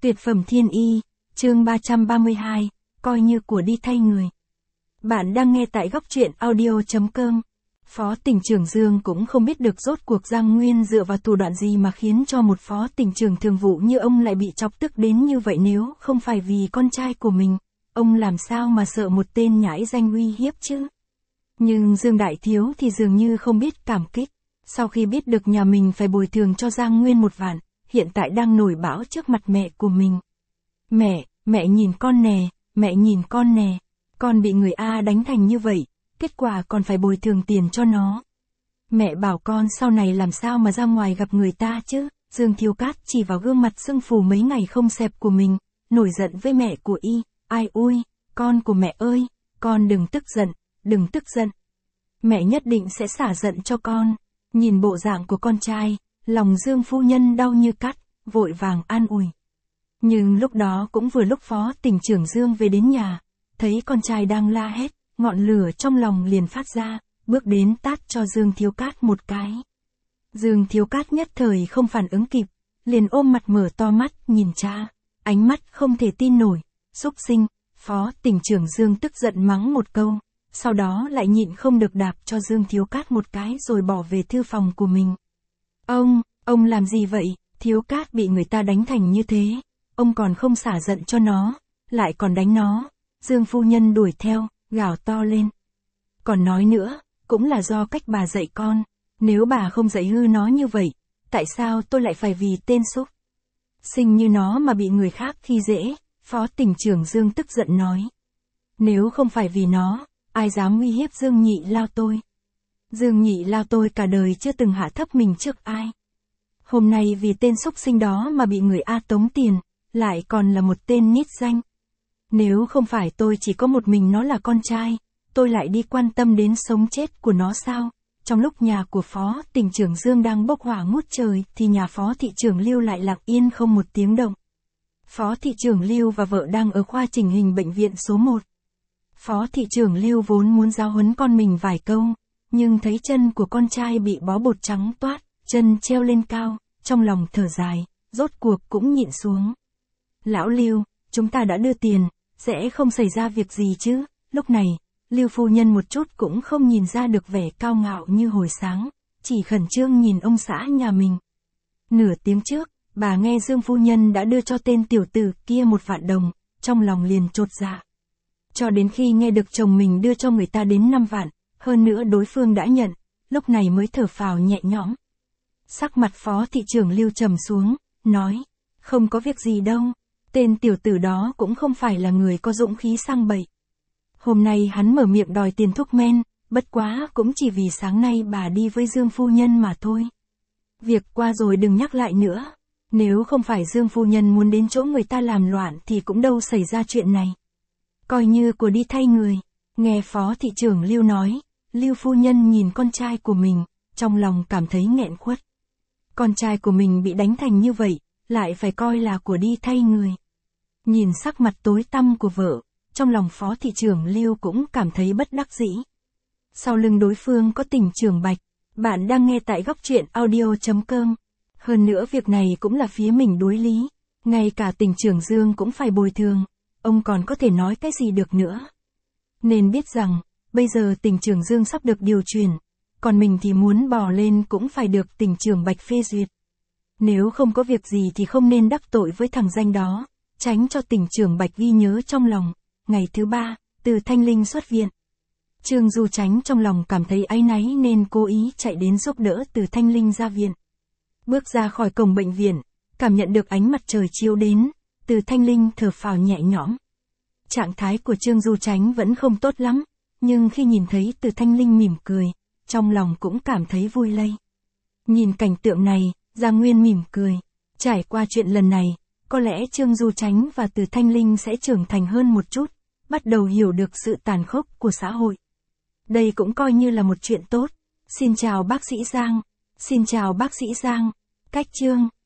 Tuyệt phẩm thiên y, chương 332, coi như của đi thay người. Bạn đang nghe tại góc truyện audio.com. Phó tỉnh trưởng Dương cũng không biết được rốt cuộc Giang Nguyên dựa vào thủ đoạn gì mà khiến cho một phó tỉnh trưởng thường vụ như ông lại bị chọc tức đến như vậy, nếu không phải vì con trai của mình, ông làm sao mà sợ một tên nhãi danh uy hiếp chứ. Nhưng Dương Đại Thiếu thì dường như không biết cảm kích, sau khi biết được nhà mình phải bồi thường cho Giang Nguyên 1 vạn, hiện tại đang nổi bão trước mặt mẹ của mình. Mẹ nhìn con nè, mẹ nhìn con nè, con bị người A đánh thành như vậy, kết quả còn phải bồi thường tiền cho nó. Mẹ bảo con sau này làm sao mà ra ngoài gặp người ta chứ. Dương Thiếu Cát chỉ vào gương mặt sưng phù mấy ngày không xẹp của mình, nổi giận với mẹ của y. Ai ui, con của mẹ ơi, con đừng tức giận, đừng tức giận. Mẹ nhất định sẽ xả giận cho con. Nhìn bộ dạng của con trai, lòng Dương phu nhân đau như cắt, vội vàng an ủi. Nhưng lúc đó cũng vừa lúc phó tỉnh trưởng Dương về đến nhà, thấy con trai đang la hét, ngọn lửa trong lòng liền phát ra, bước đến tát cho Dương Thiếu Cát một cái. Dương Thiếu Cát nhất thời không phản ứng kịp, liền ôm mặt mở to mắt nhìn cha, ánh mắt không thể tin nổi. Súc sinh. Phó tỉnh trưởng Dương tức giận mắng một câu, sau đó lại nhịn không được đạp cho Dương Thiếu Cát một cái rồi bỏ về thư phòng của mình. Ông làm gì vậy? Thiếu Cát bị người ta đánh thành như thế, ông còn không xả giận cho nó, lại còn đánh nó. Dương phu nhân đuổi theo, gào to lên. Còn nói nữa, cũng là do cách bà dạy con, nếu bà không dạy hư nó như vậy, tại sao tôi lại phải vì tên xúc sinh như nó mà bị người khác khi dễ? Phó tỉnh trưởng Dương tức giận nói. Nếu không phải vì nó, ai dám uy hiếp Dương Nhị Lao tôi? Dương Nhị Lao tôi cả đời chưa từng hạ thấp mình trước ai. Hôm nay vì tên xúc sinh đó mà bị người A tống tiền, lại còn là một tên nít danh. Nếu không phải tôi chỉ có một mình nó là con trai, tôi lại đi quan tâm đến sống chết của nó sao? Trong lúc nhà của phó tỉnh trưởng Dương đang bốc hỏa ngút trời thì nhà phó thị trưởng Lưu lại lặng yên không một tiếng động. Phó thị trưởng Lưu và vợ đang ở khoa chỉnh hình bệnh viện số 1. Phó thị trưởng Lưu vốn muốn giáo huấn con mình vài câu, nhưng thấy chân của con trai bị bó bột trắng toát, chân treo lên cao, trong lòng thở dài, rốt cuộc cũng nhịn xuống. Lão Lưu, chúng ta đã đưa tiền, sẽ không xảy ra việc gì chứ? Lúc này, Lưu phu nhân một chút cũng không nhìn ra được vẻ cao ngạo như hồi sáng, chỉ khẩn trương nhìn ông xã nhà mình. Nửa tiếng trước, bà nghe Dương phu nhân đã đưa cho tên tiểu tử kia 1 vạn đồng, trong lòng liền chột dạ. Cho đến khi nghe được chồng mình đưa cho người ta đến 5 vạn, hơn nữa đối phương đã nhận, lúc này mới thở phào nhẹ nhõm. Sắc mặt phó thị trưởng Lưu trầm xuống, nói, không có việc gì đâu, tên tiểu tử đó cũng không phải là người có dũng khí sang bậy. Hôm nay hắn mở miệng đòi tiền thuốc men, bất quá cũng chỉ vì sáng nay bà đi với Dương phu nhân mà thôi. Việc qua rồi đừng nhắc lại nữa, nếu không phải Dương phu nhân muốn đến chỗ người ta làm loạn thì cũng đâu xảy ra chuyện này. Coi như của đi thay người. Nghe phó thị trưởng Lưu nói, Lưu phu nhân nhìn con trai của mình, trong lòng cảm thấy nghẹn khuất. Con trai của mình bị đánh thành như vậy, lại phải coi là của đi thay người. Nhìn sắc mặt tối tăm của vợ, trong lòng phó thị trưởng Lưu cũng cảm thấy bất đắc dĩ. Sau lưng đối phương có tỉnh trưởng Bạch, bạn đang nghe tại góc truyện audio.com. Hơn nữa việc này cũng là phía mình đối lý, ngay cả tỉnh trưởng Dương cũng phải bồi thường, ông còn có thể nói cái gì được nữa. Nên biết rằng, bây giờ tỉnh trưởng Dương sắp được điều chuyển, còn mình thì muốn bò lên cũng phải được tỉnh trưởng Bạch phê duyệt. Nếu không có việc gì thì không nên đắc tội với thằng danh đó, tránh cho tỉnh trưởng Bạch ghi nhớ trong lòng. Ngày thứ 3, Từ Thanh Linh xuất viện. Trương Du Chánh trong lòng cảm thấy áy náy nên cố ý chạy đến giúp đỡ Từ Thanh Linh ra viện. Bước ra khỏi cổng bệnh viện, cảm nhận được ánh mặt trời chiếu đến, Từ Thanh Linh thở phào nhẹ nhõm. Trạng thái của Trương Du Chánh vẫn không tốt lắm, nhưng khi nhìn thấy Từ Thanh Linh mỉm cười, trong lòng cũng cảm thấy vui lây. Nhìn cảnh tượng này, Giang Nguyên mỉm cười. Trải qua chuyện lần này, có lẽ Trương Du Chánh và Từ Thanh Linh sẽ trưởng thành hơn một chút, bắt đầu hiểu được sự tàn khốc của xã hội. Đây cũng coi như là một chuyện tốt. Xin chào bác sĩ Giang. Xin chào bác sĩ Giang. Cách chương